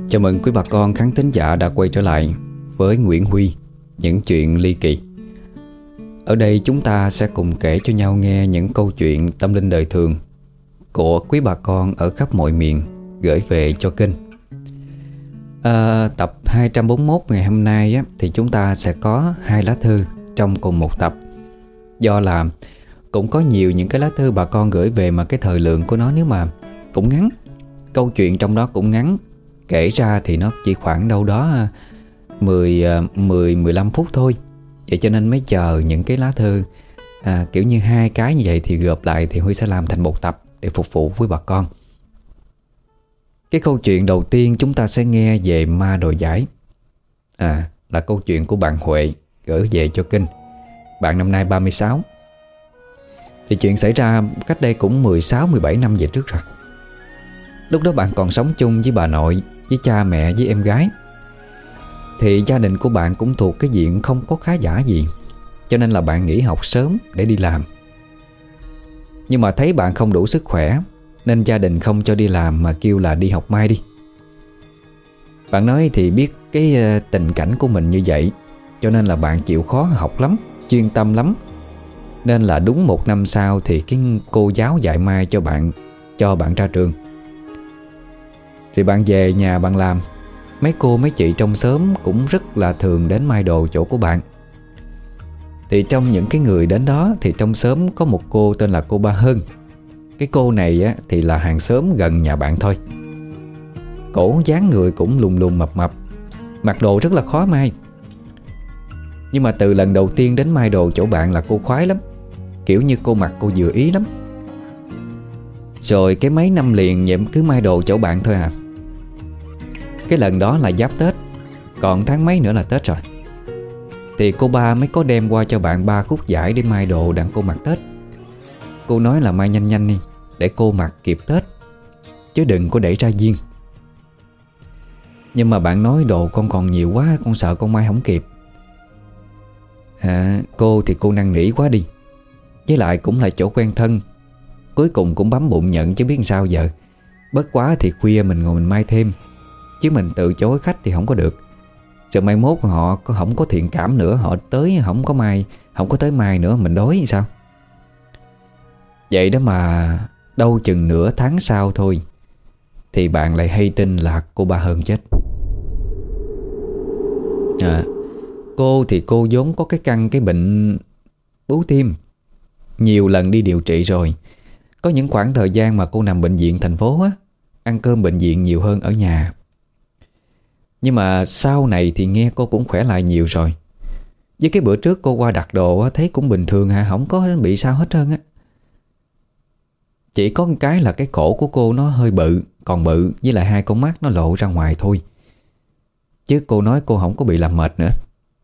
Chào mừng quý bà con khán thính giả đã quay trở lại với Nguyễn Huy, những chuyện ly kỳ. Ở đây chúng ta sẽ cùng kể cho nhau nghe những câu chuyện tâm linh đời thường của quý bà con ở khắp mọi miền gửi về cho kênh. Tập 241 ngày hôm nay á, thì chúng ta sẽ có 2 lá thư trong cùng một tập. Do là cũng có nhiều những cái lá thư bà con gửi về mà cái thời lượng của nó nếu mà cũng ngắn, câu chuyện trong đó cũng ngắn, kể ra thì nó chỉ khoảng đâu đó 10-15 phút thôi. Vậy cho nên mới chờ những cái lá thư kiểu như 2 cái như vậy thì gộp lại thì Huy sẽ làm thành một tập để phục vụ với bà con. Cái câu chuyện đầu tiên chúng ta sẽ nghe về ma đồ giải. Là câu chuyện của bạn Huệ gửi về cho kênh. Bạn năm nay 36. Thì chuyện xảy ra cách đây cũng 16-17 năm về trước rồi. Lúc đó bạn còn sống chung với bà nội, với cha mẹ, với em gái. Thì gia đình của bạn cũng thuộc cái diện không có khá giả gì, cho nên là bạn nghỉ học sớm để đi làm. Nhưng mà thấy bạn không đủ sức khỏe nên gia đình không cho đi làm mà kêu là đi học mai đi. Bạn nói thì biết cái tình cảnh của mình như vậy, cho nên là bạn chịu khó học lắm, chuyên tâm lắm. Nên là đúng 1 năm sau thì cái cô giáo dạy mai cho bạn ra trường. Thì bạn về nhà bạn làm. Mấy cô mấy chị trong xóm cũng rất là thường đến mai đồ chỗ của bạn. Thì trong những cái người đến đó thì trong xóm có một cô tên là cô Ba Hơn. Cái cô này á, thì là hàng xóm gần nhà bạn thôi. Cổ dáng người cũng lùn lùn mập mập, mặc đồ rất là khó mai. Nhưng mà từ lần đầu tiên đến mai đồ chỗ bạn là cô khoái lắm. Kiểu như cô mặc cô vừa ý lắm. Rồi cái mấy năm liền vậy cứ mai đồ chỗ bạn thôi à. Cái lần đó là giáp Tết, còn tháng mấy nữa là Tết rồi. Thì cô Ba mới có đem qua cho bạn 3 khúc vải để mai đồ đặng cô mặc Tết. Cô nói là mai nhanh nhanh đi, để cô mặc kịp Tết, chứ đừng có để ra duyên. Nhưng mà bạn nói đồ con còn nhiều quá, con sợ con mai không kịp. Cô thì cô năn nỉ quá đi. Với lại cũng là chỗ quen thân, cuối cùng cũng bấm bụng nhận chứ biết sao giờ. Bất quá thì khuya mình ngồi mình mai thêm, chứ mình từ chối khách thì không có được. Rồi mai mốt họ không có thiện cảm nữa, họ tới không có tới mai nữa, mình đói sao. Vậy đó mà đâu chừng nửa tháng sau thôi thì bạn lại hay tin là cô Ba Hơn chết. Cô thì cô vốn có cái bệnh bú tim, nhiều lần đi điều trị rồi. Có những khoảng thời gian mà cô nằm bệnh viện thành phố á, ăn cơm bệnh viện nhiều hơn ở nhà. Nhưng mà sau này thì nghe cô cũng khỏe lại nhiều rồi. Với cái bữa trước cô qua đặt đồ á, thấy cũng bình thường hả, không có bị sao hết trơn á. Chỉ có một cái là cái cổ của cô nó hơi bự, còn bự, với lại 2 con mắt nó lộ ra ngoài thôi. Chứ cô nói cô không có bị làm mệt nữa.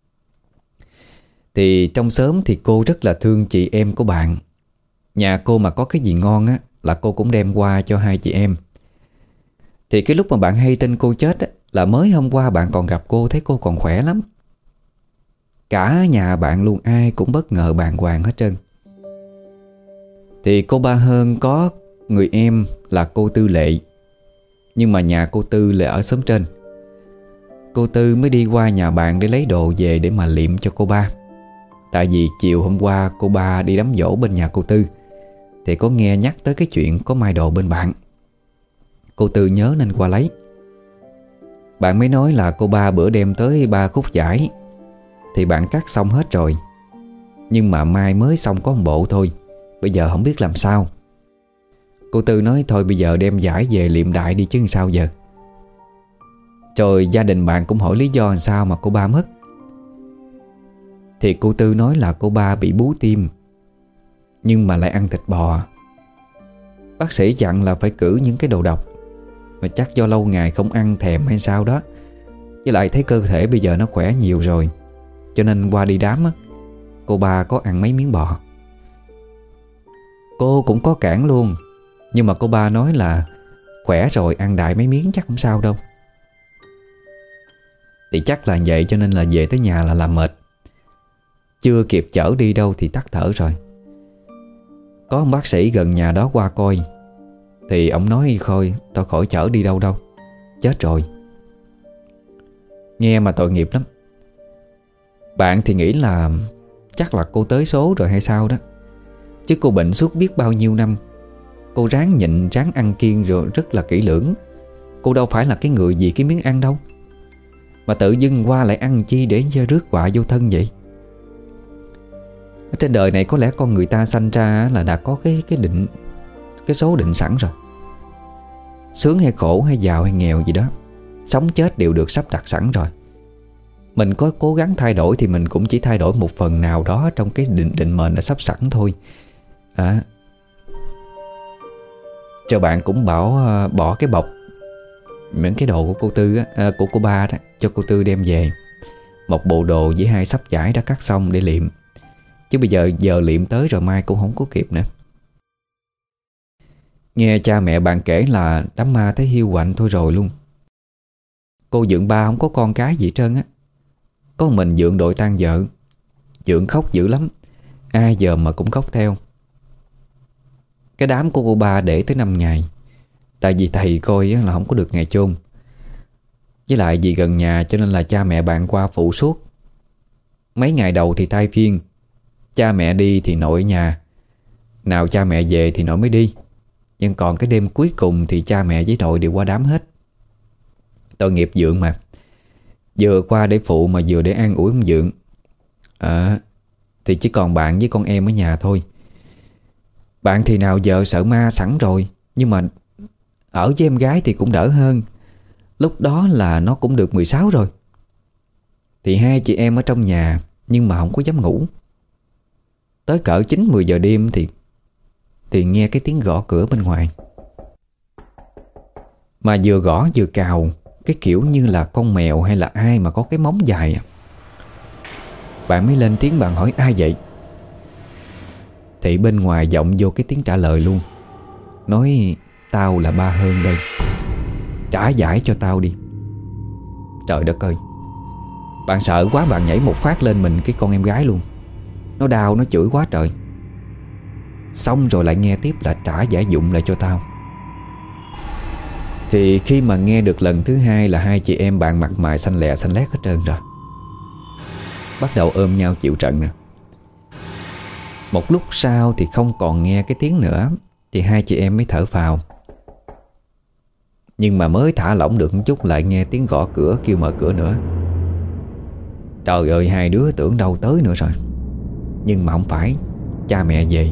Thì trong xóm thì cô rất là thương chị em của bạn. Nhà cô mà có cái gì ngon á là cô cũng đem qua cho 2 chị em. Thì cái lúc mà bạn hay tin cô chết á, là mới hôm qua bạn còn gặp cô, thấy cô còn khỏe lắm. Cả nhà bạn luôn ai cũng bất ngờ bàng hoàng hết trơn. Thì cô Ba Hơn có người em là cô Tư Lệ. Nhưng mà nhà cô Tư là ở xóm trên. Cô Tư mới đi qua nhà bạn để lấy đồ về để mà liệm cho cô Ba. Tại vì chiều hôm qua cô Ba đi đám giỗ bên nhà cô Tư thì có nghe nhắc tới cái chuyện có mai đồ bên bạn. Cô Tư nhớ nên qua lấy. Bạn mới nói là cô Ba bữa đem tới 3 khúc vải thì bạn cắt xong hết rồi, nhưng mà mai mới xong có 1 bộ thôi, bây giờ không biết làm sao. Cô Tư nói thôi bây giờ đem vải về liệm đại đi chứ sao giờ. Rồi gia đình bạn cũng hỏi lý do làm sao mà cô Ba mất. Thì cô Tư nói là cô Ba bị bú tim, nhưng mà lại ăn thịt bò. Bác sĩ dặn là phải cử những cái đồ độc, mà chắc do lâu ngày không ăn thèm hay sao đó. Với lại thấy cơ thể bây giờ nó khỏe nhiều rồi, cho nên qua đi đám á, cô Ba có ăn mấy miếng bò. Cô cũng có cản luôn, nhưng mà cô Ba nói là khỏe rồi ăn đại mấy miếng chắc không sao đâu. Thì chắc là vậy, cho nên là về tới nhà là làm mệt, chưa kịp chở đi đâu thì tắt thở rồi. Có ông bác sĩ gần nhà đó qua coi, thì ông nói thôi tao khỏi chở đi đâu, chết rồi. Nghe mà tội nghiệp lắm. Bạn thì nghĩ là chắc là cô tới số rồi hay sao đó. Chứ cô bệnh suốt biết bao nhiêu năm. Cô ráng nhịn, ráng ăn kiêng rồi rất là kỹ lưỡng. Cô đâu phải là cái người vì cái miếng ăn đâu. Mà tự dưng qua lại ăn chi để rước họa vô thân vậy. Ở trên đời này có lẽ con người ta sanh ra là đã có cái số định sẵn rồi. Sướng hay khổ hay giàu hay nghèo gì đó, sống chết đều được sắp đặt sẵn rồi. Mình có cố gắng thay đổi thì mình cũng chỉ thay đổi một phần nào đó trong cái định mệnh đã sắp sẵn thôi. Cho bạn cũng bảo bỏ cái bọc những cái đồ của cô Tư á, của cô ba đó, cho cô Tư đem về. Một bộ đồ với 2 sắp vải đã cắt xong để liệm. Chứ bây giờ liệm tới rồi mai cũng không có kịp nữa. Nghe cha mẹ bạn kể là đám ma thấy hiu quạnh thôi rồi luôn. Cô Dượng ba không có con cái gì hết trơn á. Có mình Dượng đội tang vợ. Dượng khóc dữ lắm, ai giờ mà cũng khóc theo. Cái đám của cô ba để tới 5 ngày. Tại vì thầy coi là không có được ngày chôn. Với lại vì gần nhà cho nên là cha mẹ bạn qua phụ suốt. Mấy ngày đầu thì thay phiên. Cha mẹ đi thì nội ở nhà. Nào cha mẹ về thì nội mới đi. Nhưng còn cái đêm cuối cùng thì cha mẹ với nội đều qua đám hết. Tội nghiệp Dượng mà. Vừa qua để phụ mà vừa để an ủi ông Dượng. Thì chỉ còn bạn với con em ở nhà thôi. Bạn thì nào giờ sợ ma sẵn rồi. Nhưng mà ở với em gái thì cũng đỡ hơn. Lúc đó là nó cũng được 16 rồi. Thì 2 chị em ở trong nhà nhưng mà không có dám ngủ. Tới cỡ 9-10 giờ đêm thì nghe cái tiếng gõ cửa bên ngoài. Mà vừa gõ vừa cào, cái kiểu như là con mèo hay là ai mà có cái móng dài. Bạn mới lên tiếng bạn hỏi ai vậy. Thì bên ngoài vọng vô cái tiếng trả lời luôn. Nói tao là ba Hơn đây, trả giải cho tao đi. Trời đất ơi. Bạn sợ quá, bạn nhảy một phát lên mình cái con em gái luôn. Nó đau, nó chửi quá trời. Xong rồi lại nghe tiếp là trả giải dụng lại cho tao. Thì khi mà nghe được lần thứ hai là 2 chị em bạn mặt mày xanh lè xanh lét hết trơn rồi. Bắt đầu ôm nhau chịu trận nè. Một lúc sau thì không còn nghe cái tiếng nữa. Thì 2 chị em mới thở phào. Nhưng mà mới thả lỏng được một chút lại nghe tiếng gõ cửa kêu mở cửa nữa. Trời ơi, 2 đứa tưởng đâu tới nữa rồi. Nhưng mà không phải, cha mẹ về.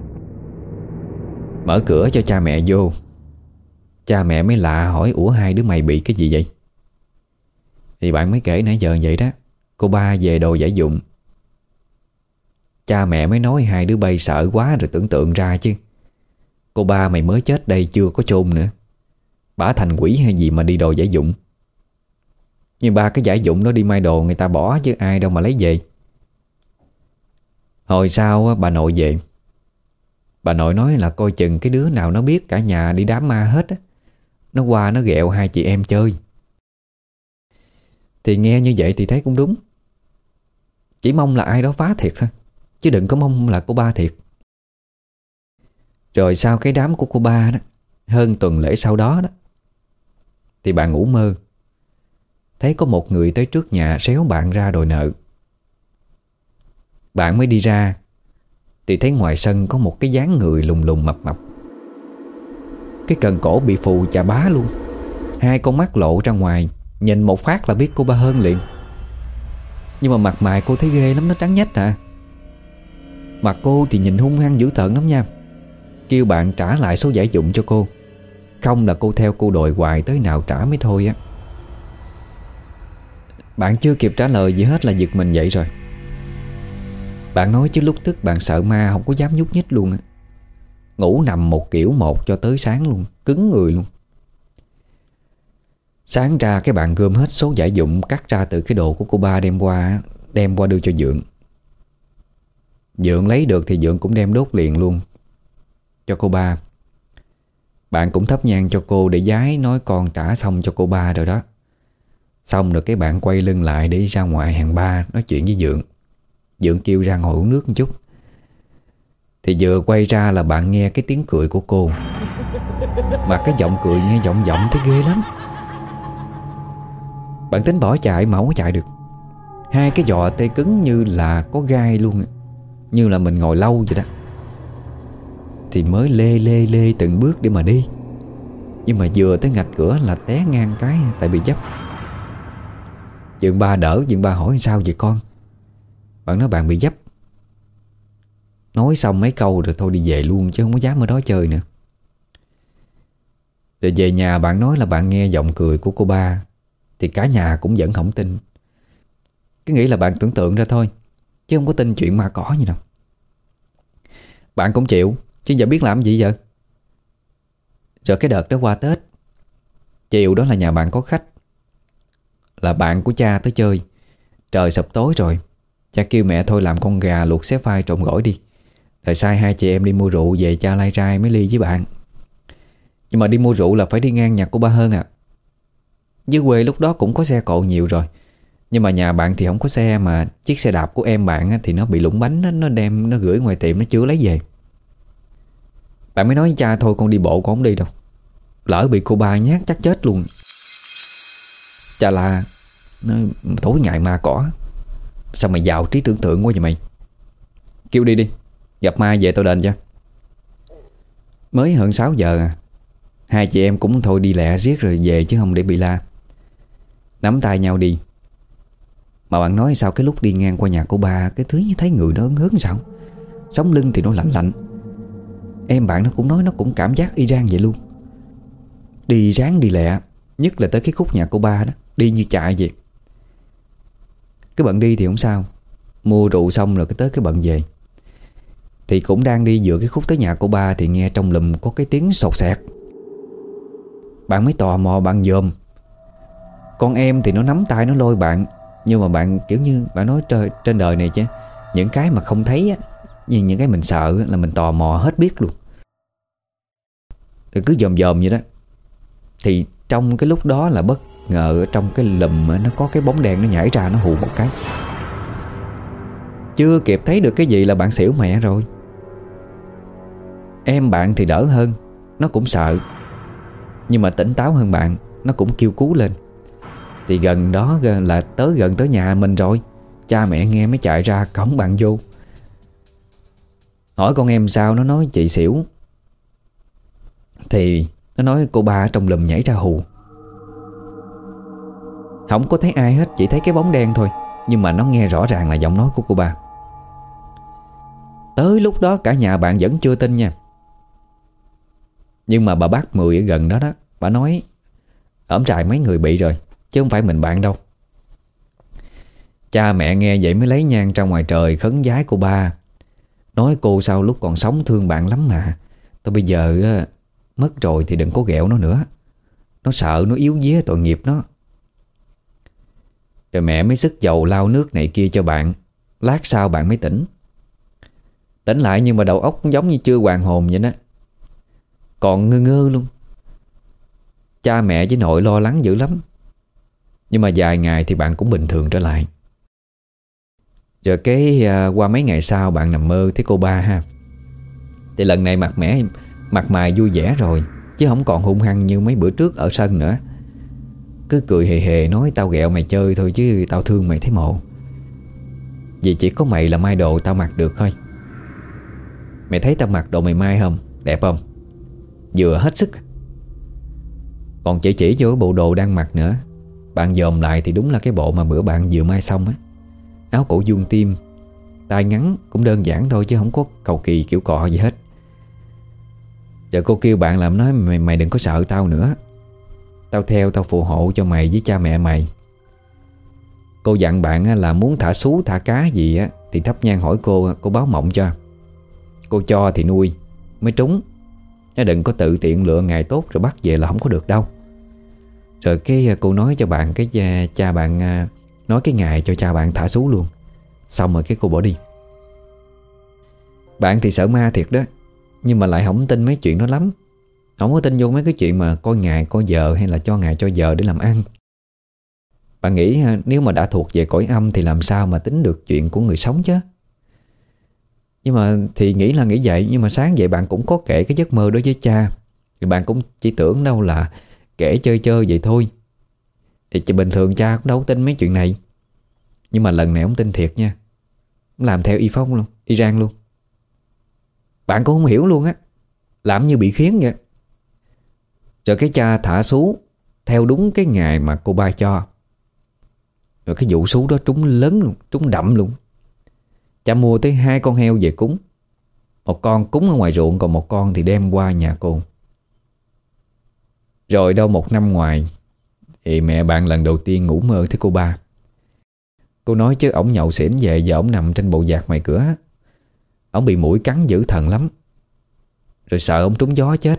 Mở cửa cho cha mẹ vô. Cha mẹ mới lạ hỏi ủa 2 đứa mày bị cái gì vậy? Thì bạn mới kể nãy giờ vậy đó. Cô ba về đồ giải dụng. Cha mẹ mới nói 2 đứa bay sợ quá rồi tưởng tượng ra chứ. Cô ba mày mới chết đây chưa có chôn nữa. Bả thành quỷ hay gì mà đi đồ giải dụng. Nhưng ba cái giải dụng đó đi mai đồ người ta bỏ chứ ai đâu mà lấy về. Hồi sau bà nội về. Bà nội nói là coi chừng cái đứa nào nó biết cả nhà đi đám ma hết á, nó qua nó ghẹo 2 chị em chơi. Thì nghe như vậy thì thấy cũng đúng. Chỉ mong là ai đó phá thiệt thôi, chứ đừng có mong là cô ba thiệt. Rồi sau cái đám của cô ba đó, hơn tuần lễ sau đó đó, thì bạn ngủ mơ thấy có một người tới trước nhà réo bạn ra đòi nợ. Bạn mới đi ra thì thấy ngoài sân có một cái dáng người lùng lùng mập mập. Cái cần cổ bị phù chà bá luôn. 2 con mắt lộ ra ngoài, nhìn một phát là biết cô ba Hơn liền. Nhưng mà mặt mày cô thấy ghê lắm, nó trắng nhách à. Mặt cô thì nhìn hung hăng dữ tợn lắm nha. Kêu bạn trả lại số giải dụng cho cô, không là cô theo cô đòi hoài tới nào trả mới thôi á. Bạn chưa kịp trả lời gì hết là giật mình dậy rồi. Bạn nói chứ lúc tức bạn sợ ma không có dám nhúc nhích luôn á. Ngủ nằm một kiểu một cho tới sáng luôn, cứng người luôn. Sáng ra cái bạn gom hết số giải dụng cắt ra từ cái đồ của cô ba đem qua đưa cho Dượng. Dượng lấy được thì Dượng cũng đem đốt liền luôn cho cô ba. Bạn cũng thắp nhang cho cô để vái nói con trả xong cho cô ba rồi đó. Xong rồi cái bạn quay lưng lại để đi ra ngoài hàng ba nói chuyện với Dượng. Dượng kêu ra ngồi uống nước một chút. Thì vừa quay ra là bạn nghe cái tiếng cười của cô. Mà cái giọng cười nghe giọng thấy ghê lắm. Bạn tính bỏ chạy mà không có chạy được. Hai cái giò tê cứng như là có gai luôn, như là mình ngồi lâu vậy đó. Thì mới lê lê lê từng bước để mà đi. Nhưng mà vừa tới ngạch cửa là té ngang cái, tại bị dấp. Dượng ba đỡ, dượng ba hỏi sao vậy con? Bạn nói bạn bị dấp. Nói xong mấy câu rồi thôi đi về luôn, chứ không có dám ở đó chơi nữa. Rồi về nhà bạn nói là bạn nghe giọng cười của cô ba, thì cả nhà cũng vẫn không tin. Cứ nghĩ là bạn tưởng tượng ra thôi, chứ không có tin chuyện ma cỏ gì đâu. Bạn cũng chịu, chứ giờ biết làm gì giờ. Rồi cái đợt đó qua Tết, chiều đó là nhà bạn có khách, là bạn của cha tới chơi. Trời sập tối rồi, cha kêu mẹ thôi làm con gà luộc xé phai trộn gỏi đi, rồi sai hai chị em đi mua rượu về cha lai rai mấy ly với bạn. Nhưng mà đi mua rượu là phải đi ngang nhà của ba Hơn à. Dưới quê lúc đó cũng có xe cộ nhiều rồi, nhưng mà nhà bạn thì không có xe, mà chiếc xe đạp của em bạn thì nó bị lủng bánh, nó đem nó gửi ngoài tiệm, nó chưa lấy về. Bạn mới nói với cha thôi con đi bộ, con không đi đâu, lỡ bị cô ba nhát chắc chết luôn. Cha la nói tối ngày ma cỏ, sao mày giàu trí tưởng tượng quá vậy mày. Kêu đi đi, gặp ma về tao đền cho. Mới hơn 6 giờ à, hai chị em cũng thôi đi lẹ riết rồi về, chứ không để bị la. Nắm tay nhau đi. Mà bạn nói sao cái lúc đi ngang qua nhà cô ba, cái thứ như thấy người nó ớn hớn sao, sống lưng thì nó lạnh lạnh. Em bạn nó cũng nói nó cũng cảm giác y chang vậy luôn. Đi ráng đi lẹ, nhất là tới cái khúc nhà cô ba đó, đi như chạy vậy. Cái bận đi thì không sao, mua rượu xong rồi tới cái bận về. Thì cũng đang đi giữa cái khúc tới nhà cô ba, thì nghe trong lùm có cái tiếng sột sẹt. Bạn mới tò mò bạn dòm. Con em thì nó nắm tay nó lôi bạn. Nhưng mà bạn kiểu như bạn nói trên đời này chứ, những cái mà không thấy á, nhưng những cái mình sợ là mình tò mò hết biết luôn. Rồi cứ dòm dòm vậy đó. Thì trong cái lúc đó là bất ngờ ở trong cái lùm nó có cái bóng đen nó nhảy ra, nó hù một cái. Chưa kịp thấy được cái gì là bạn xỉu mẹ rồi. Em bạn thì đỡ hơn, nó cũng sợ, nhưng mà tỉnh táo hơn bạn, nó cũng kêu cứu lên. Thì gần đó là gần tới nhà mình rồi. Cha mẹ nghe mới chạy ra cổng bạn vô. Hỏi con em sao, nó nói chị xỉu. Thì nó nói cô ba trong lùm nhảy ra hù. Không có thấy ai hết, chỉ thấy cái bóng đen thôi, nhưng mà nó nghe rõ ràng là giọng nói của cô ba. Tới lúc đó cả nhà bạn vẫn chưa tin nha. Nhưng mà bà bác Mười ở gần đó đó, bà nói ổm trại mấy người bị rồi, chứ không phải mình bạn đâu. Cha mẹ nghe vậy mới lấy nhang ra ngoài trời khấn vái cô ba. Nói cô sau lúc còn sống thương bạn lắm mà, tôi bây giờ mất rồi thì đừng có ghẹo nó nữa, nó sợ, nó yếu vía tội nghiệp nó. Rồi mẹ mới sức dầu lau nước này kia cho bạn. Lát sau bạn mới tỉnh. Tỉnh lại nhưng mà đầu óc giống như chưa hoàn hồn vậy đó, còn ngơ ngơ luôn. Cha mẹ với nội lo lắng dữ lắm. Nhưng mà vài ngày thì bạn cũng bình thường trở lại. Rồi cái qua mấy ngày sau bạn nằm mơ thấy cô ba ha. Thì lần này mặt mày vui vẻ rồi, chứ không còn hung hăng như mấy bữa trước ở sân nữa. Cứ cười hề hề nói tao ghẹo mày chơi thôi, chứ tao thương mày thấy mộ. Vì chỉ có mày là may đồ tao mặc được thôi. Mày thấy tao mặc đồ mày may không? Đẹp không? Vừa hết sức. Còn chỉ vô cái bộ đồ đang mặc nữa. Bạn dòm lại thì đúng là cái bộ mà bữa bạn vừa may xong á. Áo cổ vuông tim, tay ngắn, cũng đơn giản thôi chứ không có cầu kỳ kiểu cọ gì hết. Giờ cô kêu bạn làm, nói mày đừng có sợ tao nữa, tao theo tao phù hộ cho mày với cha mẹ mày. Cô dặn bạn là muốn thả sú thả cá gì á thì thắp nhang hỏi cô báo mộng cho. Cô cho thì nuôi mới trúng, chứ đừng có tự tiện lựa ngày tốt rồi bắt về là không có được đâu. Rồi cái cô nói cho bạn, cái cha bạn nói cái ngày cho cha bạn thả sú luôn. Xong rồi cái cô bỏ đi. Bạn thì sợ ma thiệt đó, nhưng mà lại không tin mấy chuyện đó lắm. Không có tin vô mấy cái chuyện mà coi ngày coi giờ hay là cho ngày cho giờ để làm ăn. Bạn nghĩ nếu mà đã thuộc về cõi âm thì làm sao mà tính được chuyện của người sống chứ. Nhưng mà thì nghĩ là nghĩ vậy. Nhưng mà sáng dậy bạn cũng có kể cái giấc mơ đó với cha, thì bạn cũng chỉ tưởng đâu là kể chơi chơi vậy thôi. Thì bình thường cha cũng đâu tin mấy chuyện này. Nhưng mà lần này ông tin thiệt nha. Ông làm theo y phong luôn, y rang luôn. Bạn cũng không hiểu luôn á. Làm như bị khiến vậy. Rồi cái cha thả sú theo đúng cái ngày mà cô ba cho. Rồi cái vụ sú đó trúng lớn luôn, trúng đậm luôn. Cha mua tới 2 con heo về cúng. Một con cúng ở ngoài ruộng, còn một con thì đem qua nhà cô. Rồi đâu một năm ngoài thì mẹ bạn lần đầu tiên ngủ mơ thấy cô ba. Cô nói chứ ổng nhậu xỉn về, giờ ổng nằm trên bộ dạt ngoài cửa. Ổng bị muỗi cắn dữ thần lắm. Rồi sợ ổng trúng gió chết.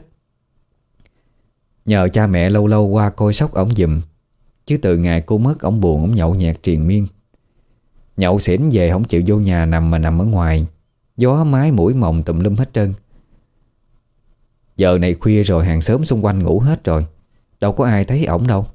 Nhờ cha mẹ lâu lâu qua coi sóc ổng giùm. Chứ từ ngày cô mất ổng buồn, ổng nhậu nhẹt triền miên. Nhậu xỉn về không chịu vô nhà nằm mà nằm ở ngoài. Gió mái mũi mồng tùm lum hết trơn. Giờ này khuya rồi, hàng xóm xung quanh ngủ hết rồi, đâu có ai thấy ổng đâu.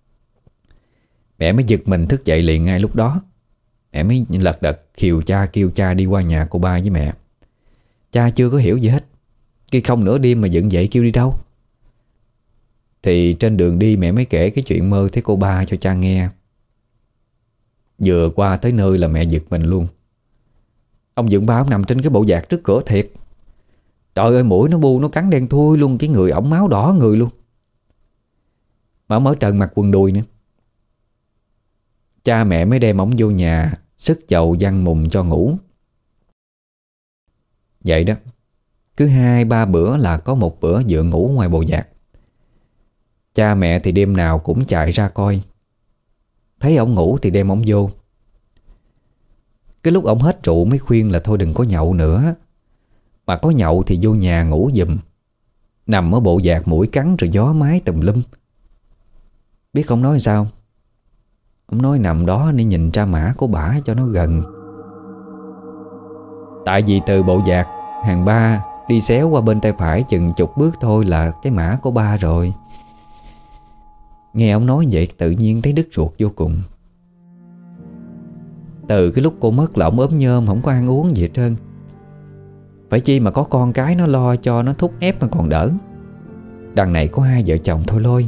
Mẹ mới giật mình thức dậy liền ngay lúc đó. Mẹ mới lật đật khiều cha, kêu cha đi qua nhà cô ba với mẹ. Cha chưa có hiểu gì hết. Khi không nửa đêm mà dựng dậy kêu đi đâu. Thì trên đường đi mẹ mới kể cái chuyện mơ thấy cô ba cho cha nghe. Vừa qua tới nơi là mẹ giật mình luôn. Ông Dượng Ba ông nằm trên cái bộ dạt trước cửa thiệt. Trời ơi, mũi nó bu nó cắn đen thui luôn. Cái người ổng máu đỏ người luôn. Mà ổng ở trần mặc quần đùi nữa. Cha mẹ mới đem ổng vô nhà, sức dầu văng mùng cho ngủ. Vậy đó, cứ 2-3 bữa là có một bữa Dượng ngủ ngoài bồ dạt. Cha mẹ thì đêm nào cũng chạy ra coi. Thấy ổng ngủ thì đem ổng vô. Cái lúc ổng hết rượu mới khuyên là thôi đừng có nhậu nữa. Mà có nhậu thì vô nhà ngủ giùm. Nằm ở bộ dạt mũi cắn rồi gió mái tùm lum. Biết ông nói sao? Ông nói nằm đó để nhìn ra mã của bả cho nó gần. Tại vì từ bộ dạt hàng ba đi xéo qua bên tay phải chừng chục bước thôi là cái mã của ba rồi. Nghe ông nói vậy tự nhiên thấy đứt ruột vô cùng. Từ cái lúc cô mất là ông ốm nhơm, không có ăn uống gì hết trơn. Phải chi mà có con cái nó lo cho, nó thúc ép mà còn đỡ. Đằng này có 2 vợ chồng thôi lôi.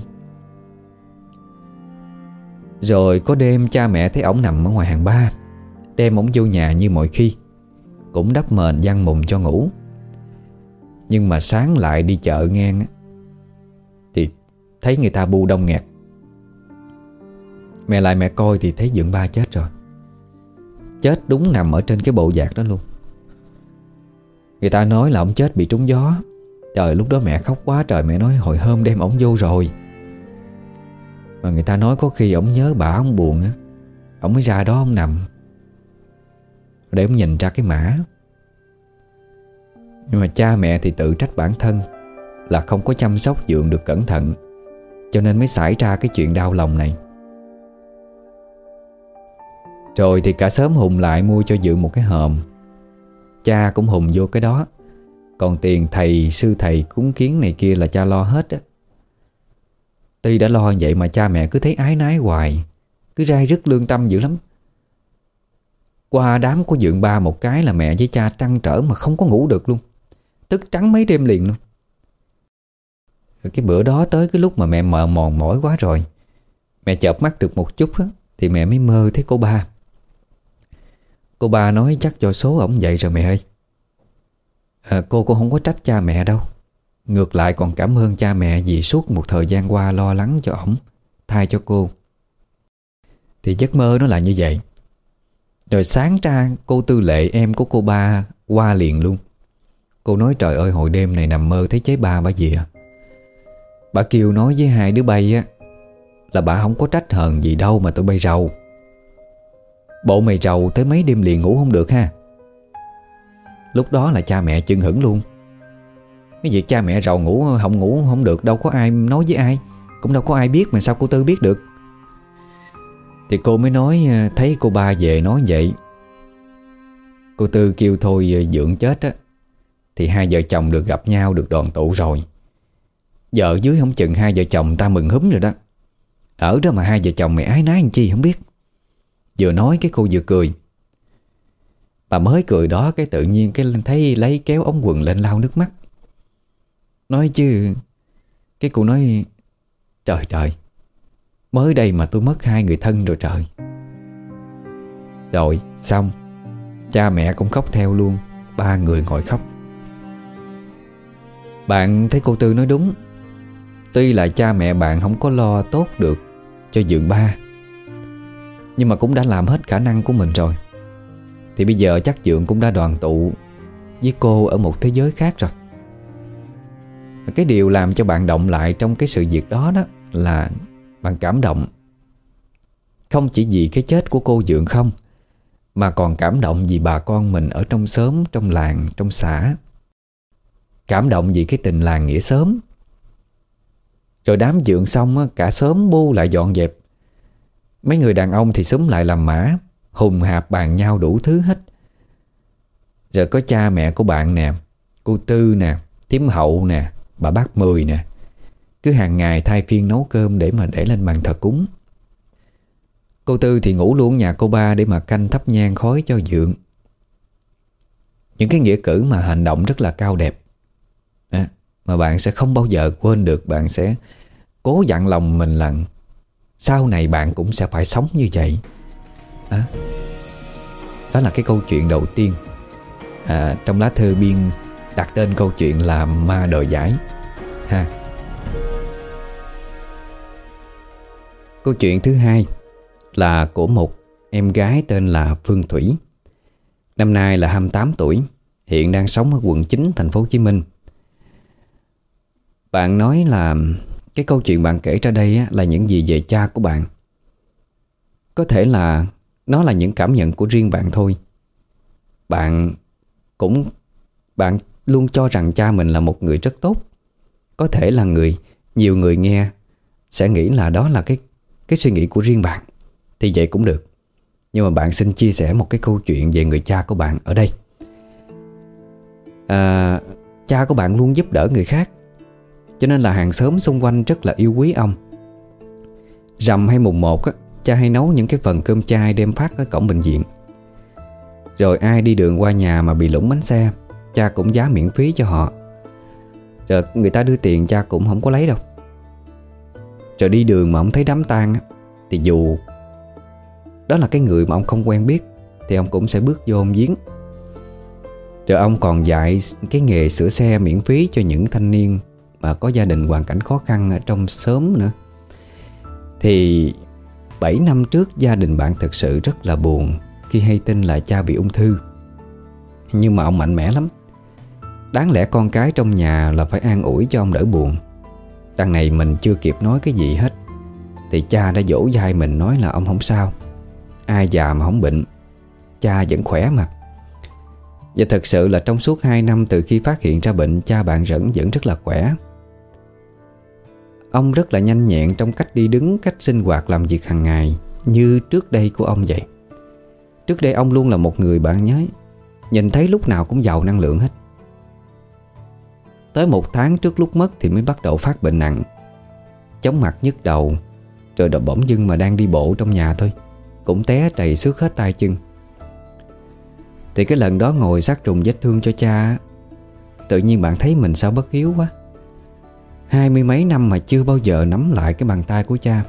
Rồi có đêm cha mẹ thấy ổng nằm ở ngoài hàng ba, đem ổng vô nhà như mọi khi, cũng đắp mền văng mùng cho ngủ. Nhưng mà sáng lại đi chợ ngang thì thấy người ta bu đông nghẹt. Mẹ lại mẹ coi thì thấy Dượng Ba chết rồi. Chết đúng nằm ở trên cái bộ dạt đó luôn. Người ta nói là ổng chết bị trúng gió. Trời, lúc đó mẹ khóc quá trời. Mẹ nói hồi hôm đem ổng vô rồi. Mà người ta nói có khi ổng nhớ bà, ổng buồn á, ổng mới ra đó ổng nằm để ổng nhìn ra cái mã. Nhưng mà cha mẹ thì tự trách bản thân là không có chăm sóc Dượng được cẩn thận, cho nên mới xảy ra cái chuyện đau lòng này. Rồi thì cả xóm hùng lại mua cho Dượng một cái hòm. Cha cũng hùng vô cái đó. Còn tiền thầy, sư thầy cúng kiến này kia là cha lo hết á. Tuy đã lo vậy mà cha mẹ cứ thấy ái nái hoài, cứ rai rứt lương tâm dữ lắm. Qua đám của Dượng Ba một cái là mẹ với cha trăn trở mà không có ngủ được luôn. Tức trắng mấy đêm liền luôn. Cái bữa đó tới cái lúc mà mẹ mờ mòn mỏi quá rồi, mẹ chợp mắt được một chút á, thì mẹ mới mơ thấy cô ba. Cô ba nói chắc cho số ổng vậy rồi mẹ ơi. Cô cũng không có trách cha mẹ đâu. Ngược lại còn cảm ơn cha mẹ vì suốt một thời gian qua lo lắng cho ổng, thay cho cô. Thì giấc mơ nó là như vậy. Rồi sáng ra cô Tư Lệ em của cô ba qua liền luôn. Cô nói trời ơi, hồi đêm này nằm mơ thấy chế ba bà về. Bà kêu nói với 2 đứa bay á là bà không có trách hờn gì đâu mà tụi bay rầu. Bộ mày rầu tới mấy đêm liền ngủ không được ha. Lúc đó là cha mẹ chưng hửng luôn. Cái việc cha mẹ rầu ngủ không được đâu có ai nói với ai, cũng đâu có ai biết mà sao cô Tư biết được. Thì cô mới nói thấy cô ba về nói vậy. Cô Tư kêu thôi Dượng chết á thì 2 vợ chồng được gặp nhau, được đoàn tụ rồi. Giờ dưới không chừng 2 vợ chồng ta mừng húm rồi đó. Ở đó mà 2 vợ chồng mày ái nái làm chi không biết. Vừa nói cái cô vừa cười. Bà mới cười đó cái tự nhiên cái thấy lấy kéo ống quần lên lau nước mắt. Nói chứ cái cô nói trời trời, Mới đây mà tôi mất hai người thân rồi trời. Rồi xong, cha mẹ cũng khóc theo luôn. Ba người ngồi khóc. Bạn thấy cô Tư nói đúng. Tuy là cha mẹ bạn không có lo tốt được cho Dượng ba, nhưng mà cũng đã làm hết khả năng của mình rồi. Thì bây giờ chắc Dượng cũng đã đoàn tụ với cô ở một thế giới khác rồi. Cái điều làm cho bạn động lại trong cái sự việc đó đó là bạn cảm động. Không chỉ vì cái chết của cô Dượng không, mà còn cảm động vì bà con mình ở trong xóm, trong làng, trong xã. Cảm động vì cái tình làng nghĩa xóm. Rồi đám Dượng xong á, cả xóm bu lại dọn dẹp. Mấy người đàn ông thì xúm lại làm mã, hùng hạp bàn nhau đủ thứ hết. Rồi có cha mẹ của bạn nè, cô Tư nè, thím Hậu nè, bà bác Mười nè, cứ hàng ngày thay phiên nấu cơm để mà để lên bàn thờ cúng. Cô Tư thì ngủ luôn nhà cô ba để mà canh thắp nhang khói cho Dượng. Những cái nghĩa cử mà hành động rất là cao đẹp đó, mà bạn sẽ không bao giờ quên được. Bạn sẽ cố dặn lòng mình là sau này bạn cũng sẽ phải sống như vậy. Đó là cái câu chuyện đầu tiên trong lá thư Biên đặt tên câu chuyện là Ma Đợi Giải ha. Câu chuyện thứ hai là của một em gái tên là Phương Thủy. Năm nay là 28 tuổi, hiện đang sống ở quận 9 thành phố Hồ Chí Minh. Bạn nói là cái câu chuyện bạn kể ra đây á, là những gì về cha của bạn. Có thể là nó là những cảm nhận của riêng bạn thôi. Bạn luôn cho rằng cha mình là một người rất tốt. Có thể là nhiều người nghe sẽ nghĩ là đó là cái suy nghĩ của riêng bạn. Thì vậy cũng được. Nhưng mà bạn xin chia sẻ một cái câu chuyện về người cha của bạn ở đây. Cha của bạn luôn giúp đỡ người khác, cho nên là hàng xóm xung quanh rất là yêu quý ông. Rằm hay mùng 1 á, cha hay nấu những cái phần cơm chay đem phát ở cổng bệnh viện. Rồi ai đi đường qua nhà mà bị lủng bánh xe, cha cũng giá miễn phí cho họ. Rồi người ta đưa tiền cha cũng không có lấy đâu. Rồi đi đường mà ông thấy đám tang á, thì dù đó là cái người mà ông không quen biết thì ông cũng sẽ bước vô ông viếng. Rồi ông còn dạy cái nghề sửa xe miễn phí cho những thanh niên mà có gia đình hoàn cảnh khó khăn ở trong xóm nữa. Thì 7 năm trước gia đình bạn thực sự rất là buồn khi hay tin là cha bị ung thư. Nhưng mà ông mạnh mẽ lắm. Đáng lẽ con cái trong nhà là phải an ủi cho ông đỡ buồn. Đằng này mình chưa kịp nói cái gì hết thì cha đã dỗ dai mình nói là ông không sao. Ai già mà không bệnh, cha vẫn khỏe mà. Và thật sự là trong suốt 2 năm từ khi phát hiện ra bệnh, cha bạn vẫn rất là khỏe. Ông rất là nhanh nhẹn trong cách đi đứng, cách sinh hoạt làm việc hàng ngày như trước đây của ông vậy. Trước đây ông luôn là một người bạn nhớ nhìn thấy lúc nào cũng giàu năng lượng hết. Tới 1 tháng trước lúc mất thì mới bắt đầu phát bệnh nặng, chóng mặt nhức đầu. Rồi đột bỗng dưng mà đang đi bộ trong nhà thôi cũng té trầy xước hết tay chân. Thì cái lần đó ngồi sát trùng vết thương cho cha, tự nhiên bạn thấy mình sao bất hiếu quá. 20 mấy năm mà chưa bao giờ nắm lại cái bàn tay của cha.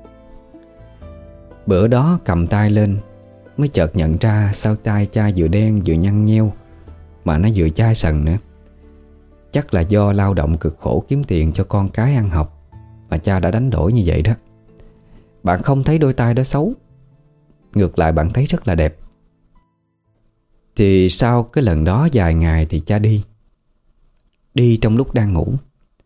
Bữa đó cầm tay lên mới chợt nhận ra sao tay cha vừa đen vừa nhăn nheo, mà nó vừa chai sần nữa. Chắc là do lao động cực khổ kiếm tiền cho con cái ăn học mà cha đã đánh đổi như vậy đó. Bạn không thấy đôi tay đó xấu, ngược lại bạn thấy rất là đẹp. Thì sau cái lần đó vài ngày thì cha đi trong lúc đang ngủ.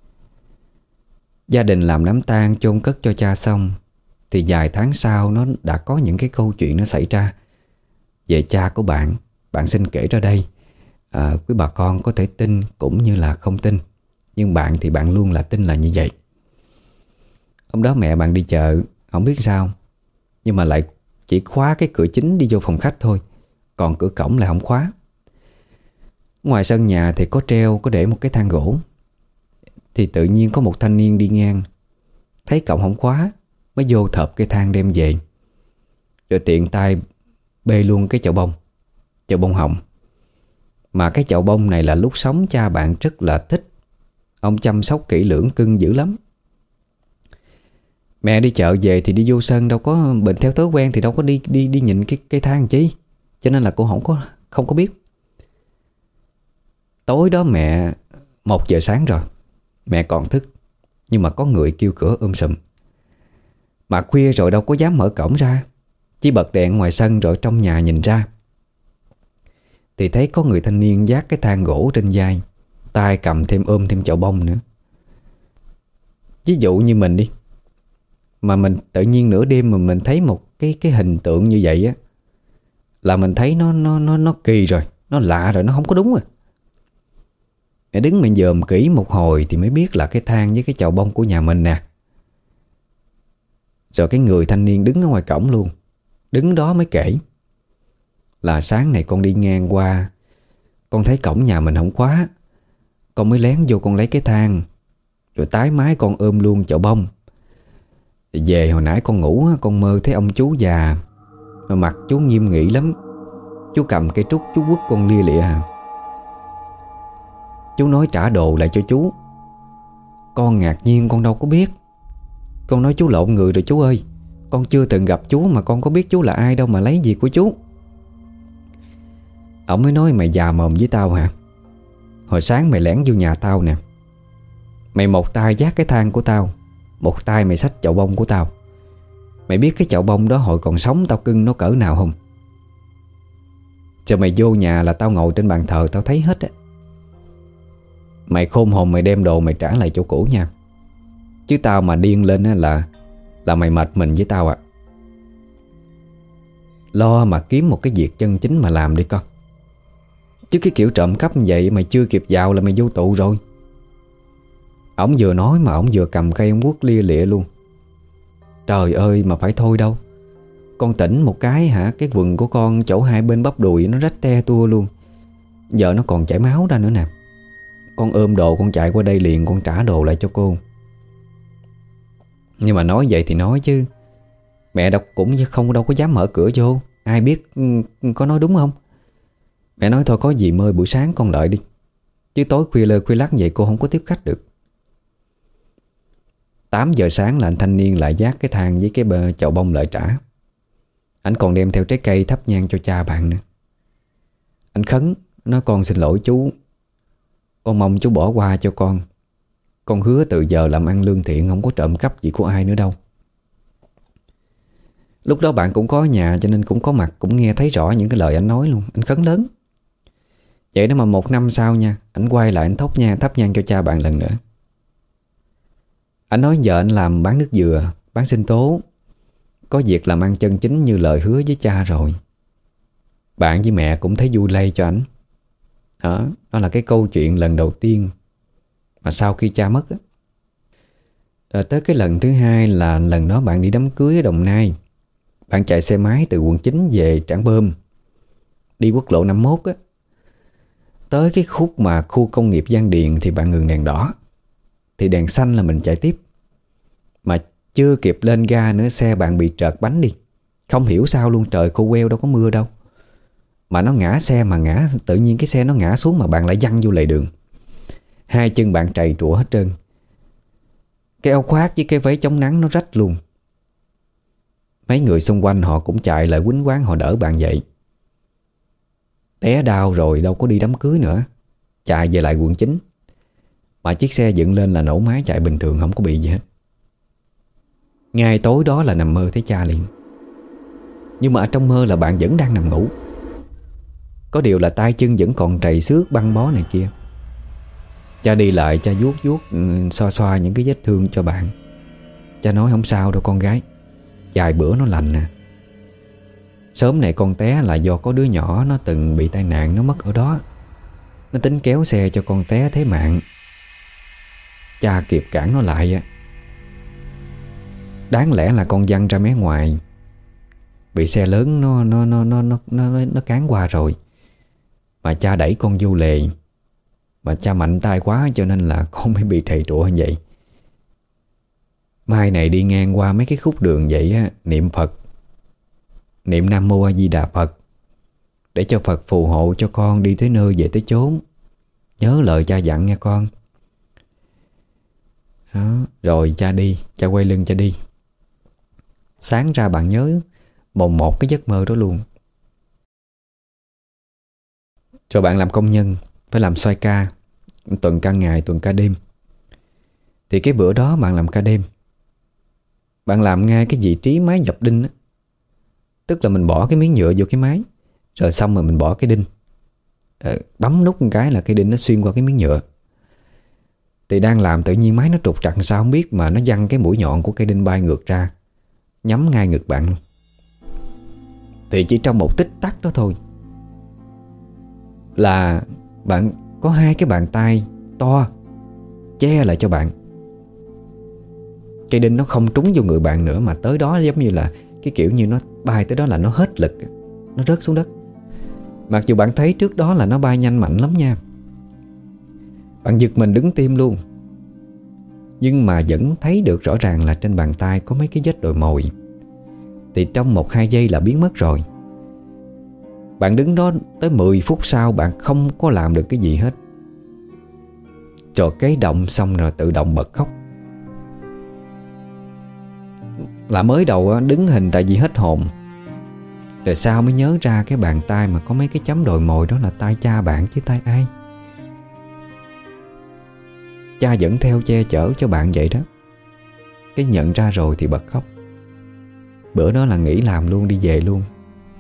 Gia đình làm đám tang chôn cất cho cha xong thì vài tháng sau nó đã có những cái câu chuyện nó xảy ra về cha của bạn. Bạn xin kể ra đây. Quý bà con có thể tin cũng như là không tin, nhưng bạn thì bạn luôn là tin là như vậy. Hôm đó mẹ bạn đi chợ, không biết sao, nhưng mà lại chỉ khóa cái cửa chính đi vô phòng khách thôi, còn cửa cổng lại không khóa. Ngoài sân nhà thì có để một cái thang gỗ. Thì tự nhiên có một thanh niên đi ngang, thấy cổng không khóa mới vô thợp cái thang đem về. Rồi tiện tay bê luôn cái chậu bông hồng. Mà cái chậu bông này là lúc sống cha bạn rất là thích. Ông chăm sóc kỹ lưỡng, cưng dữ lắm. Mẹ đi chợ về thì đi vô sân, đâu có bệnh theo thói quen thì đâu có đi nhìn cái thang chi. Cho nên là cô không có biết. Tối đó mẹ 1 giờ sáng rồi, mẹ còn thức, nhưng mà có người kêu cửa sùm. Mà khuya rồi đâu có dám mở cổng ra, chỉ bật đèn ngoài sân rồi trong nhà nhìn ra. Thì thấy có người thanh niên vác cái thang gỗ trên vai, tay cầm ôm thêm chậu bông nữa. Ví dụ như mình đi, mà mình tự nhiên nửa đêm mà mình thấy một cái hình tượng như vậy á, là mình thấy nó kỳ rồi, nó lạ rồi, nó không có đúng rồi. Mẹ đứng mình dòm kỹ một hồi thì mới biết là cái thang với cái chậu bông của nhà mình nè. Rồi cái người thanh niên đứng ở ngoài cổng luôn, đứng đó mới kể là sáng này con đi ngang qua, con thấy cổng nhà mình không khóa, con mới lén vô con lấy cái thang, rồi tái mái con ôm luôn chậu bông. Về hồi nãy con ngủ con mơ thấy ông chú già, mà mặt chú nghiêm nghị lắm. Chú cầm cây trúc chú quất con lia lịa à. Chú nói trả đồ lại cho chú. Con ngạc nhiên con đâu có biết. Con nói chú lộn người rồi chú ơi, con chưa từng gặp chú mà con có biết chú là ai đâu mà lấy gì của chú. Ông mới nói mày già mồm với tao hả? Hồi sáng mày lẻn vô nhà tao nè, mày một tay vác cái thang của tao, một tay mày xách chậu bông của tao. Mày biết cái chậu bông đó hồi còn sống tao cưng nó cỡ nào không? Chờ mày vô nhà là tao ngồi trên bàn thờ tao thấy hết á. Mày khôn hồn mày đem đồ mày trả lại chỗ cũ nha. Chứ tao mà điên lên á là mày mệt mình với tao ạ. Lo mà kiếm một cái việc chân chính mà làm đi con. Chứ cái kiểu trộm cắp như vậy mày chưa kịp vào là mày vô tù rồi. Ổng vừa nói mà ổng vừa cầm cây ổng quất lia lịa luôn. Trời ơi mà phải thôi đâu. Con tỉnh một cái hả, cái quần của con chỗ hai bên bắp đùi nó rách te tua luôn. Giờ nó còn chảy máu ra nữa nè. Con ôm đồ con chạy qua đây liền, con trả đồ lại cho cô. Nhưng mà nói vậy thì nói chứ mẹ cũng đâu có dám mở cửa vô. Ai biết có nói đúng không? Mẹ nói thôi có gì mời buổi sáng con đợi đi, chứ tối khuya lơ khuya lắc vậy cô không có tiếp khách được. 8 giờ sáng là anh thanh niên lại vác cái thang với cái chậu bông lại trả. Anh còn đem theo trái cây thắp nhang cho cha bạn nữa. Anh khấn nói con xin lỗi chú, con mong chú bỏ qua cho con. Con hứa từ giờ làm ăn lương thiện, không có trộm cắp gì của ai nữa đâu. Lúc đó bạn cũng có ở nhà cho nên cũng có mặt, cũng nghe thấy rõ những cái lời anh nói luôn. Anh khấn lớn. Vậy đó mà 1 năm sau nha, anh quay lại anh thắp nhang cho cha bạn lần nữa. Anh nói giờ anh làm bán nước dừa, bán sinh tố, có việc làm ăn chân chính như lời hứa với cha rồi. Bạn với mẹ cũng thấy vui lây cho anh. Đó là cái câu chuyện lần đầu tiên mà sau khi cha mất đó. Rồi tới cái lần thứ hai là lần đó bạn đi đám cưới ở Đồng Nai. Bạn chạy xe máy từ quận 9 về Trảng Bom, đi quốc lộ 51 á. Tới cái khúc mà khu công nghiệp Giang Điền thì bạn ngừng đèn đỏ. Thì đèn xanh là mình chạy tiếp. Mà chưa kịp lên ga nữa, xe bạn bị trợt bánh đi. Không hiểu sao luôn, trời khô queo đâu có mưa đâu. Mà nó ngã xe mà ngã, tự nhiên cái xe nó ngã xuống mà bạn lại văng vô lề đường. Hai chân bạn trầy trụa hết trơn. Cái áo khoác với cái váy chống nắng nó rách luôn. Mấy người xung quanh họ cũng chạy lại quýnh quán, họ đỡ bạn dậy. Té đau rồi đâu có đi đám cưới nữa, chạy về lại quận 9. Mà chiếc xe dựng lên là nổ máy chạy bình thường, không có bị gì hết. Ngay tối đó là nằm mơ thấy cha liền. Nhưng mà ở trong mơ là bạn vẫn đang nằm ngủ. Có điều là tay chân vẫn còn trầy xước băng bó này kia. Cha đi lại, cha vuốt xoa xoa những cái vết thương cho bạn. Cha nói không sao đâu con gái, vài bữa nó lành nè. Sớm này con té là do có đứa nhỏ nó từng bị tai nạn, nó mất ở đó. Nó tính kéo xe cho con té thế mạng. Cha kịp cản nó lại á. Đáng lẽ là con văng ra mé ngoài, bị xe lớn nó cán qua rồi. Mà cha đẩy con vô lề. Mà cha mạnh tay quá cho nên là con mới bị trầy trụa như vậy. Mai này đi ngang qua mấy cái khúc đường vậy á, niệm Phật, niệm Nam Mô A Di Đà Phật, để cho Phật phù hộ cho con đi tới nơi về tới chốn. Nhớ lời cha dặn nghe con. Đó, rồi cha đi, cha quay lưng cha đi. Sáng ra bạn nhớ mồn một cái giấc mơ đó luôn. Rồi bạn làm công nhân, phải làm xoay ca, tuần ca ngày, tuần ca đêm. Thì cái bữa đó bạn làm ca đêm, bạn làm ngay cái vị trí máy dập đinh á. Tức là mình bỏ cái miếng nhựa vô cái máy, rồi xong rồi mình bỏ cái đinh, bấm nút một cái là cái đinh nó xuyên qua cái miếng nhựa. Thì đang làm tự nhiên máy nó trục trặc sao không biết, mà nó văng cái mũi nhọn của cây đinh bay ngược ra, nhắm ngay ngực bạn luôn. Thì chỉ trong một tích tắc đó thôi là bạn có hai cái bàn tay to che lại cho bạn. Cây đinh nó không trúng vô người bạn nữa, mà tới đó giống như là cái kiểu như nó bay tới đó là nó hết lực, nó rớt xuống đất. Mặc dù bạn thấy trước đó là nó bay nhanh mạnh lắm nha. Bạn giật mình đứng tim luôn. Nhưng mà vẫn thấy được rõ ràng là trên bàn tay có mấy cái vết đồi mồi. Thì trong 1-2 giây là biến mất rồi. Bạn đứng đó tới 10 phút sau bạn không có làm được cái gì hết. Rồi cái động xong rồi tự động bật khóc. Là mới đầu đứng hình tại vì hết hồn. Rồi sau mới nhớ ra cái bàn tay mà có mấy cái chấm đồi mồi đó là tay cha bạn chứ tay ai. Cha vẫn theo che chở cho bạn vậy đó. Cái nhận ra rồi thì bật khóc. Bữa đó là nghỉ làm luôn, đi về luôn.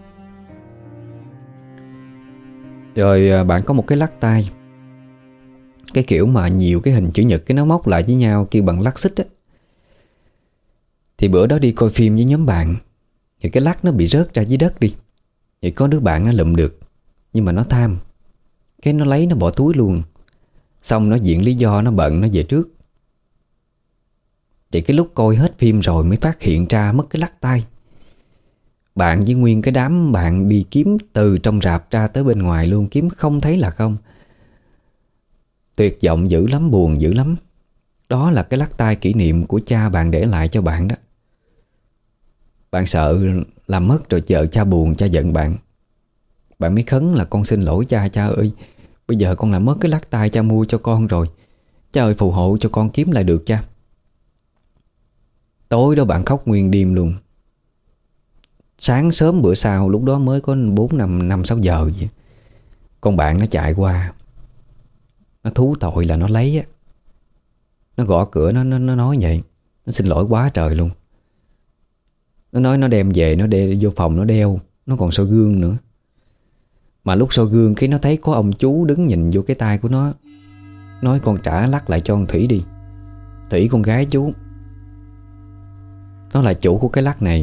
Rồi bạn có một cái lắc tay, cái kiểu mà nhiều cái hình chữ nhật cái nó móc lại với nhau kêu bằng lắc xích á. Thì bữa đó đi coi phim với nhóm bạn, thì cái lắc nó bị rớt ra dưới đất đi. Thì có đứa bạn nó lụm được, nhưng mà nó tham, cái nó lấy nó bỏ túi luôn. Xong nó viện lý do nó bận nó về trước. Thì cái lúc coi hết phim rồi mới phát hiện ra mất cái lắc tay. Bạn với nguyên cái đám bạn đi kiếm từ trong rạp ra tới bên ngoài luôn, kiếm không thấy là không. Tuyệt vọng dữ lắm, buồn dữ lắm. Đó là cái lắc tay kỷ niệm của cha bạn để lại cho bạn đó. Bạn sợ làm mất rồi vợ cha buồn, cha giận bạn. Bạn mới khấn là con xin lỗi cha, cha ơi, bây giờ con làm mất cái lắc tay cha mua cho con rồi. Cha ơi phù hộ cho con kiếm lại được cha. Tối đó bạn khóc nguyên đêm luôn. Sáng sớm bữa sau, lúc đó mới có 4-5-6 giờ vậy, con bạn nó chạy qua, nó thú tội là nó lấy á. Nó gõ cửa, nó nói vậy. Nó xin lỗi quá trời luôn. Nó nói nó đem về, nó để vô phòng nó đeo. Nó còn soi gương nữa. Mà lúc soi gương cái nó thấy có ông chú đứng nhìn vô cái tay của nó, nói con trả lắc lại cho con Thủy đi. Thủy con gái chú, nó là chủ của cái lắc này.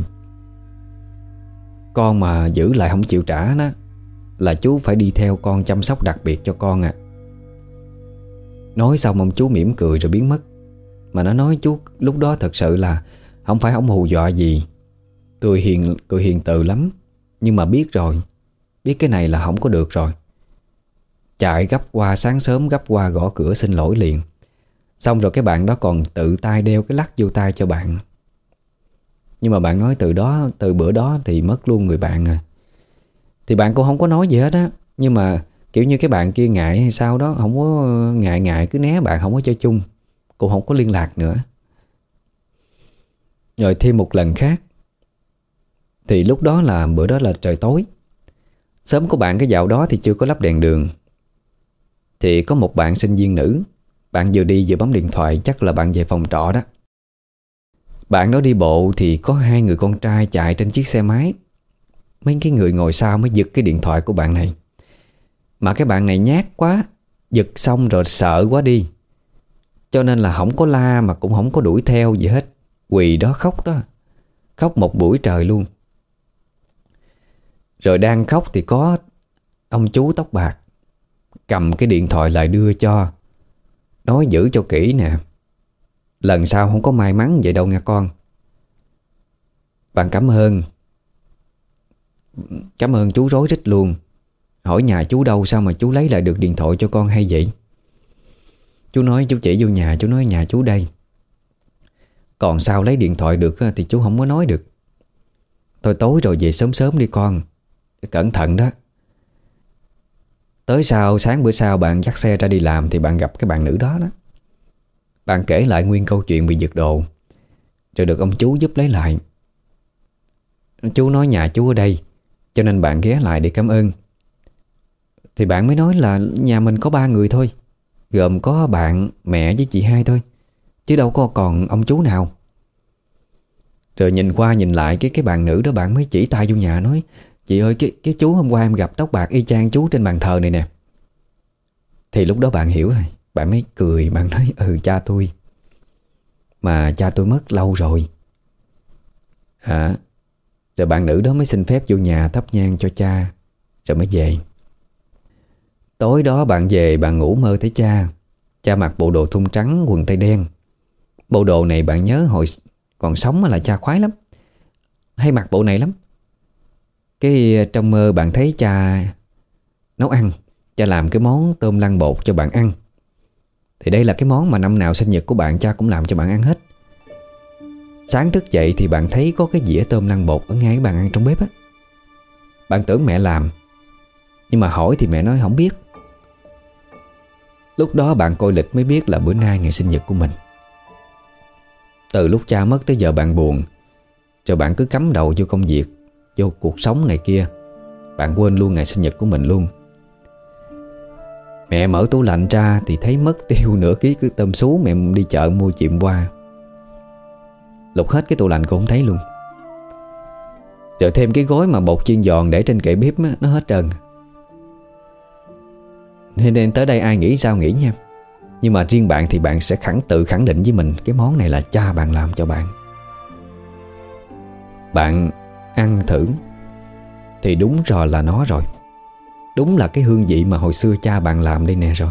Con mà giữ lại không chịu trả đó là chú phải đi theo con chăm sóc đặc biệt cho con à. Nói xong ông chú mỉm cười rồi biến mất. Mà nó nói chú lúc đó thật sự là không phải ông hù dọa gì. Cười hiền từ lắm. Nhưng mà biết rồi, biết cái này là không có được rồi. Chạy gấp qua, sáng sớm gấp qua gõ cửa xin lỗi liền. Xong rồi cái bạn đó còn tự tay đeo cái lắc vô tay cho bạn. Nhưng mà bạn nói từ bữa đó thì mất luôn người bạn rồi. Thì bạn cũng không có nói gì hết á. Nhưng mà kiểu như cái bạn kia ngại hay sao đó, không có ngại cứ né bạn, không có chơi chung, cũng không có liên lạc nữa. Rồi thêm một lần khác, thì lúc đó là bữa đó là trời tối. Xóm của bạn cái dạo đó thì chưa có lắp đèn đường. Thì có một bạn sinh viên nữ, bạn vừa đi vừa bấm điện thoại, chắc là bạn về phòng trọ đó. Bạn đó đi bộ thì có 2 người con trai chạy trên chiếc xe máy. Mấy cái người ngồi sau mới giật cái điện thoại của bạn này. Mà cái bạn này nhát quá, giật xong rồi sợ quá đi, cho nên là không có la mà cũng không có đuổi theo gì hết. Quỳ đó khóc đó. Khóc một buổi trời luôn. Rồi đang khóc thì có ông chú tóc bạc cầm cái điện thoại lại đưa cho, nói giữ cho kỹ nè, lần sau không có may mắn vậy đâu nha con. Bạn cảm ơn chú rối rít luôn. Hỏi nhà chú đâu, sao mà chú lấy lại được điện thoại cho con hay vậy? Chú nói chú chỉ vô nhà, chú nói nhà chú đây. Còn sao lấy điện thoại được thì chú không có nói được. Thôi tối rồi về sớm sớm đi con, cẩn thận đó. Tới sáng bữa sau bạn dắt xe ra đi làm thì bạn gặp cái bạn nữ đó đó. Bạn kể lại nguyên câu chuyện bị giật đồ, rồi được ông chú giúp lấy lại. Chú nói nhà chú ở đây, cho nên bạn ghé lại để cảm ơn. Thì bạn mới nói là nhà mình có 3 người thôi, gồm có bạn, mẹ với chị hai thôi, chứ đâu có còn ông chú nào. Rồi nhìn qua nhìn lại cái bạn nữ đó, bạn mới chỉ tay vô nhà nói: Chị ơi, cái chú hôm qua em gặp tóc bạc y chang chú trên bàn thờ này nè. Thì lúc đó bạn hiểu rồi. Bạn mới cười, bạn nói: cha tôi. Mà cha tôi mất lâu rồi. Rồi bạn nữ đó mới xin phép vô nhà thắp nhang cho cha, rồi mới về. Tối đó bạn về, bạn ngủ mơ thấy cha. Cha mặc bộ đồ thun trắng, quần tây đen. Bộ đồ này bạn nhớ hồi còn sống là cha khoái lắm, hay mặc bộ này lắm. Cái trong mơ bạn thấy cha nấu ăn. Cha làm cái món tôm lăn bột cho bạn ăn. Thì đây là cái món mà năm nào sinh nhật của bạn cha cũng làm cho bạn ăn hết. Sáng thức dậy thì bạn thấy có cái dĩa tôm lăn bột ở ngay cái bàn ăn trong bếp á. Bạn tưởng mẹ làm, nhưng mà hỏi thì mẹ nói không biết. Lúc đó bạn coi lịch mới biết là bữa nay ngày sinh nhật của mình. Từ lúc cha mất tới giờ bạn buồn, rồi bạn cứ cắm đầu vô công việc, vô cuộc sống này kia. Bạn quên luôn ngày sinh nhật của mình luôn. Mẹ mở tủ lạnh ra thì thấy mất tiêu nửa ký cứ tôm sú mẹ đi chợ mua chiêm qua. Lục hết cái tủ lạnh cũng không thấy luôn. Rồi thêm cái gói mà bột chiên giòn để trên kệ bếp á, nó hết trơn. Nên tới đây ai nghĩ sao nghĩ nha, nhưng mà riêng bạn thì bạn sẽ tự khẳng định với mình cái món này là cha bạn làm cho bạn. Bạn ăn thử thì đúng rồi, là nó rồi. Đúng là cái hương vị mà hồi xưa cha bạn làm đây nè rồi.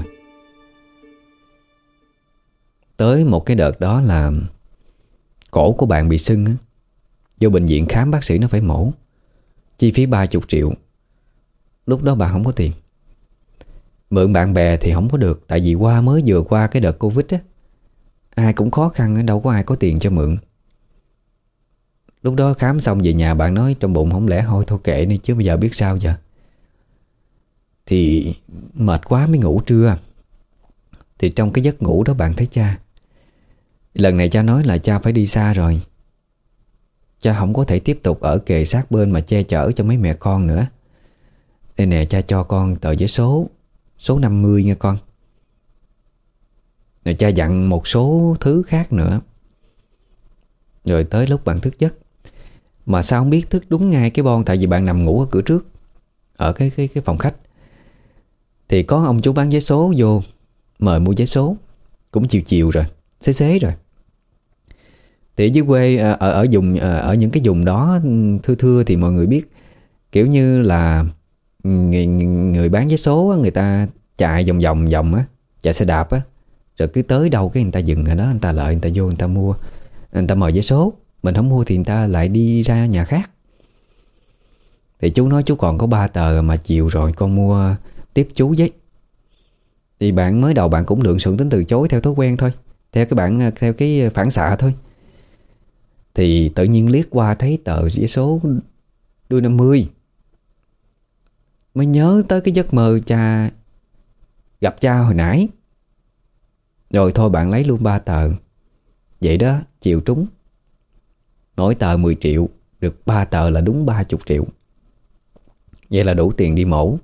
Tới một cái đợt đó là cổ của bạn bị sưng á. Vô bệnh viện khám bác sĩ nó phải mổ, chi phí 30 triệu. Lúc đó bạn không có tiền. Mượn bạn bè thì không có được, tại vì mới vừa qua cái đợt Covid á, ai cũng khó khăn, đâu có ai có tiền cho mượn. Lúc đó khám xong về nhà bạn nói trong bụng không lẽ thôi kệ đi chứ bây giờ biết sao giờ. Thì mệt quá mới ngủ trưa. Thì trong cái giấc ngủ đó bạn thấy cha. Lần này cha nói là cha phải đi xa rồi. Cha không có thể tiếp tục ở kề sát bên mà che chở cho mấy mẹ con nữa. Đây nè, cha cho con tờ giấy số 50 nha con. Rồi cha dặn một số thứ khác nữa. Rồi tới lúc bạn thức giấc, mà sao không biết thức đúng ngay cái bon, tại vì bạn nằm ngủ ở cửa trước, ở cái phòng khách. Thì có ông chú bán vé số vô mời mua vé số. Cũng chiều rồi, xế rồi. Thì dưới quê ở những cái vùng đó thưa thì mọi người biết, kiểu như là người bán vé số người ta chạy vòng á, chạy xe đạp á, rồi cứ tới đâu cái người ta dừng ở đó, người ta lợi, người ta vô người ta mua, người ta mời vé số. Mình không mua thì người ta lại đi ra nhà khác. Thì chú nói chú còn có 3 tờ mà chiều rồi con mua tiếp chú với. Thì bạn mới đầu bạn cũng lượng xượng tính từ chối theo thói quen thôi, theo cái phản xạ thôi. Thì tự nhiên liếc qua thấy tờ vé số đuôi 50, mới nhớ tới cái giấc mơ gặp cha hồi nãy. Rồi thôi bạn lấy luôn 3 tờ. Vậy đó, chiều trúng. Mỗi tờ 10 triệu, được 3 tờ là đúng 30 triệu. Vậy là đủ tiền đi mổ.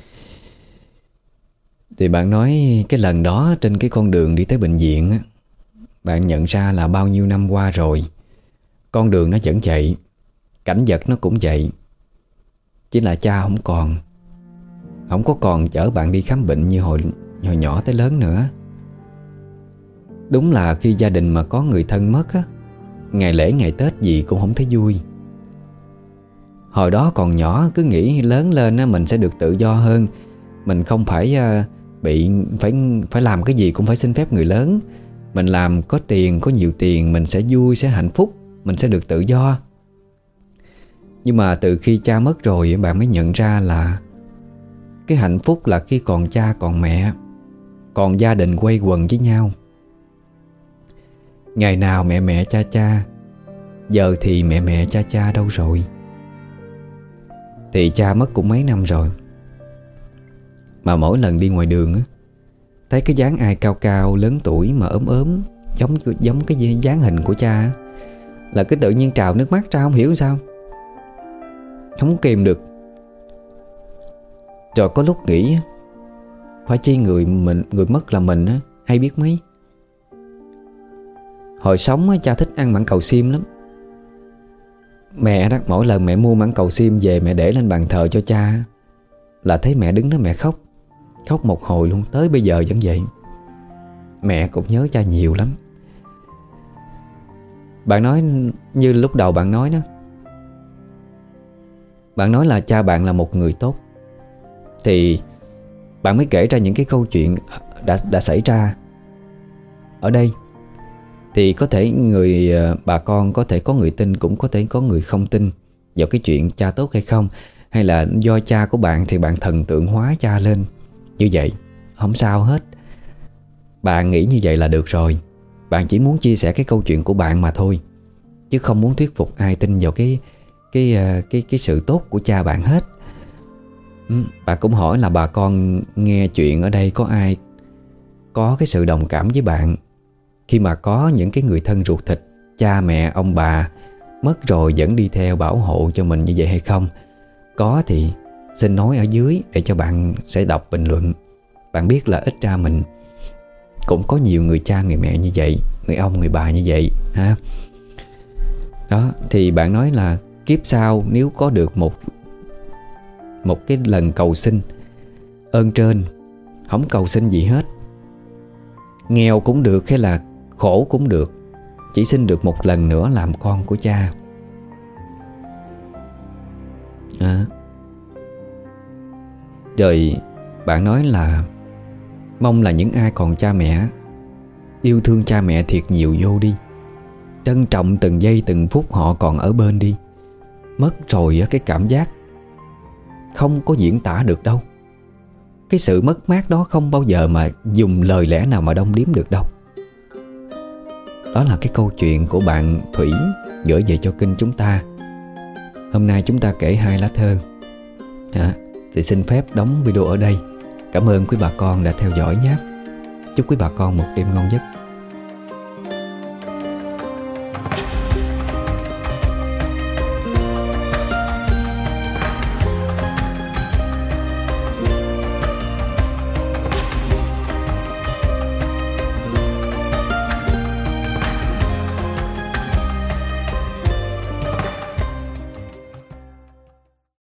Thì bạn nói cái lần đó trên cái con đường đi tới bệnh viện á, bạn nhận ra là bao nhiêu năm qua rồi, con đường nó vẫn vậy, cảnh vật nó cũng vậy. Chỉ là cha không có còn chở bạn đi khám bệnh như hồi nhỏ tới lớn nữa. Đúng là khi gia đình mà có người thân mất á, ngày lễ ngày Tết gì cũng không thấy vui. Hồi đó còn nhỏ cứ nghĩ lớn lên á, mình sẽ được tự do hơn. Mình không phải phải làm cái gì cũng phải xin phép người lớn. Mình làm có tiền, có nhiều tiền, mình sẽ vui, sẽ hạnh phúc, mình sẽ được tự do. Nhưng mà từ khi cha mất rồi, bạn mới nhận ra là cái hạnh phúc là khi còn cha còn mẹ, còn gia đình quây quần với nhau. Ngày nào mẹ cha, giờ thì mẹ cha đâu rồi? Thì cha mất cũng mấy năm rồi. Mà mỗi lần đi ngoài đường á, thấy cái dáng ai cao cao lớn tuổi mà ốm giống cái dáng hình của cha á, là cứ tự nhiên trào nước mắt ra, không hiểu sao. không kìm được. Rồi có lúc nghĩ phải chi người mất là mình á, hay biết mấy. Hồi sống á, cha thích ăn mãng cầu xiêm lắm. Mẹ đó, mỗi lần mẹ mua mãng cầu xiêm về mẹ để lên bàn thờ cho cha là thấy mẹ đứng đó mẹ khóc. Khóc một hồi luôn, tới bây giờ vẫn vậy. Mẹ cũng nhớ cha nhiều lắm. Bạn nói như lúc đầu bạn nói đó, bạn nói là cha bạn là một người tốt, thì bạn mới kể ra những cái câu chuyện đã xảy ra ở đây. Thì có thể bà con có thể có người tin, cũng có thể có người không tin vào cái chuyện cha tốt hay không, hay là do cha của bạn thì bạn thần tượng hóa cha lên như vậy. Không sao hết. Bạn nghĩ như vậy là được rồi. Bạn chỉ muốn chia sẻ cái câu chuyện của bạn mà thôi, chứ không muốn thuyết phục ai tin vào cái sự tốt của cha bạn hết. Bạn cũng hỏi là bà con nghe chuyện ở đây có ai có cái sự đồng cảm với bạn khi mà có những cái người thân ruột thịt, cha mẹ ông bà mất rồi vẫn đi theo bảo hộ cho mình như vậy hay không. Có thì xin nói ở dưới để cho bạn sẽ đọc bình luận. Bạn biết là ít ra mình cũng có nhiều người cha người mẹ như vậy, người ông người bà như vậy ha. Đó, thì bạn nói là kiếp sau nếu có được một cái lần cầu xin ơn trên, không cầu xin gì hết, nghèo cũng được hay là khổ cũng được, chỉ xin được một lần nữa làm con của cha. Rồi bạn nói là mong là những ai còn cha mẹ yêu thương cha mẹ thiệt nhiều vô đi, trân trọng từng giây từng phút họ còn ở bên đi. Mất rồi cái cảm giác không có diễn tả được đâu. Cái sự mất mát đó không bao giờ mà dùng lời lẽ nào mà đong đếm được đâu. Đó là cái câu chuyện của bạn Thủy gửi về cho kênh chúng ta. Hôm nay chúng ta kể 2 lá thơ. Thì xin phép đóng video ở đây. Cảm ơn quý bà con đã theo dõi nhé. Chúc quý bà con một đêm ngon giấc.